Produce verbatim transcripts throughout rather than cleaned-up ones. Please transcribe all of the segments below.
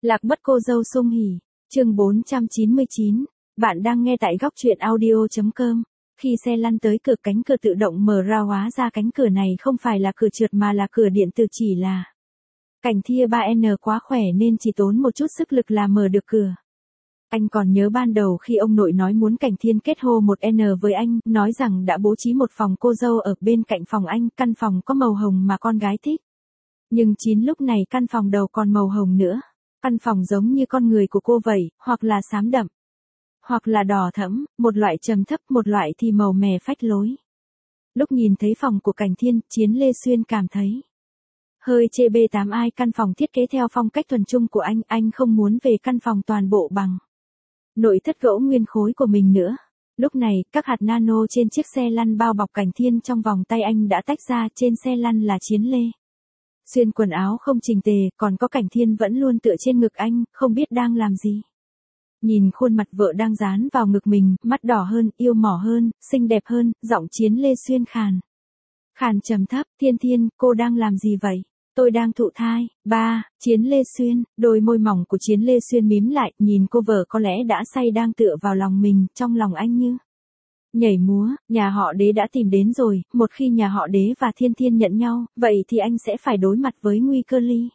Lạc mất cô dâu Sung Hỉ, chương bốn trăm chín mươi chín. Bạn đang nghe tại góc truyện audio chấm com. Khi xe lăn tới cửa, cánh cửa tự động mở ra, hóa ra cánh cửa này không phải là cửa trượt mà là cửa điện tử, chỉ là Cảnh Thia ba N quá khỏe nên chỉ tốn một chút sức lực là mở được cửa. Anh còn nhớ ban đầu khi ông nội nói muốn Cảnh Thiên kết hôn một N với anh, nói rằng đã bố trí một phòng cô dâu ở bên cạnh phòng anh, căn phòng có màu hồng mà con gái thích. Nhưng chín lúc này căn phòng đầu còn màu hồng nữa. Căn phòng giống như con người của cô vậy, hoặc là xám đậm, hoặc là đỏ thẫm, một loại trầm thấp, một loại thì màu mè phách lối. Lúc nhìn thấy phòng của Cảnh Thiên, Chiến Lê Xuyên cảm thấy hơi chê bê tám ai, căn phòng thiết kế theo phong cách thuần trung của anh, anh không muốn về căn phòng toàn bộ bằng nội thất gỗ nguyên khối của mình nữa. Lúc này, các hạt nano trên chiếc xe lăn bao bọc Cảnh Thiên, trong vòng tay anh đã tách ra, trên xe lăn là Chiến Lê Xuyên quần áo không chỉnh tề, còn có Cảnh Thiên vẫn luôn tựa trên ngực anh, không biết đang làm gì. Nhìn khuôn mặt vợ đang dán vào ngực mình, mắt đỏ hơn, yêu mỏ hơn, xinh đẹp hơn, giọng Chiến Lê Xuyên khàn. Khàn trầm thấp, Thiên Thiên, cô đang làm gì vậy? Tôi đang thụ thai. Ba, Chiến Lê Xuyên, đôi môi mỏng của Chiến Lê Xuyên mím lại, nhìn cô vợ có lẽ đã say đang tựa vào lòng mình, trong lòng anh như nhảy múa. Nhà họ Đế đã tìm đến rồi, một khi nhà họ Đế và Thiên Thiên nhận nhau, vậy thì anh sẽ phải đối mặt với nguy cơ ly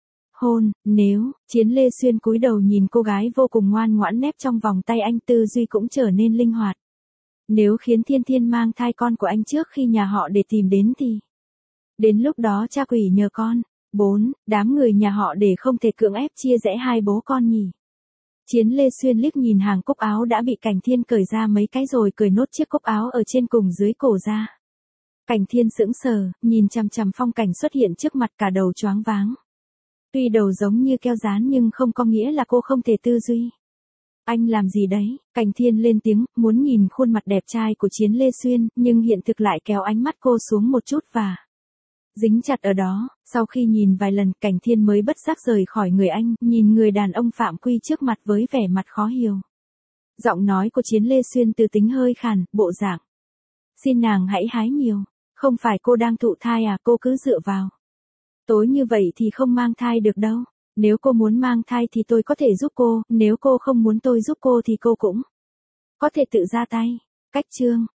hôn. Nếu, Chiến Lê Xuyên cúi đầu nhìn cô gái vô cùng ngoan ngoãn nép trong vòng tay anh, tư duy cũng trở nên linh hoạt. Nếu khiến Thiên Thiên mang thai con của anh trước khi nhà họ Để tìm đến thì đến lúc đó cha quỷ nhờ con. Bốn, đám người nhà họ Để không thể cưỡng ép chia rẽ hai bố con nhỉ. Chiến Lê Xuyên liếc nhìn hàng cúc áo đã bị Cảnh Thiên cởi ra mấy cái rồi cởi nốt chiếc cúc áo ở trên cùng dưới cổ ra. Cảnh Thiên sững sờ, nhìn chằm chằm phong cảnh xuất hiện trước mặt, cả đầu choáng váng. Tuy đầu giống như keo dán nhưng không có nghĩa là cô không thể tư duy. Anh làm gì đấy? Cảnh Thiên lên tiếng, muốn nhìn khuôn mặt đẹp trai của Chiến Lê Xuyên, nhưng hiện thực lại kéo ánh mắt cô xuống một chút và dính chặt ở đó. Sau khi nhìn vài lần, Cảnh Thiên mới bất giác rời khỏi người anh, nhìn người đàn ông phạm quy trước mặt với vẻ mặt khó hiểu. Giọng nói của Chiến Lê Xuyên từ tính hơi khàn, bộ dạng xin nàng hãy hái nhiều. Không phải cô đang thụ thai à, cô cứ dựa vào tối như vậy thì không mang thai được đâu. Nếu cô muốn mang thai thì tôi có thể giúp cô, nếu cô không muốn tôi giúp cô thì cô cũng có thể tự ra tay. Cách chương,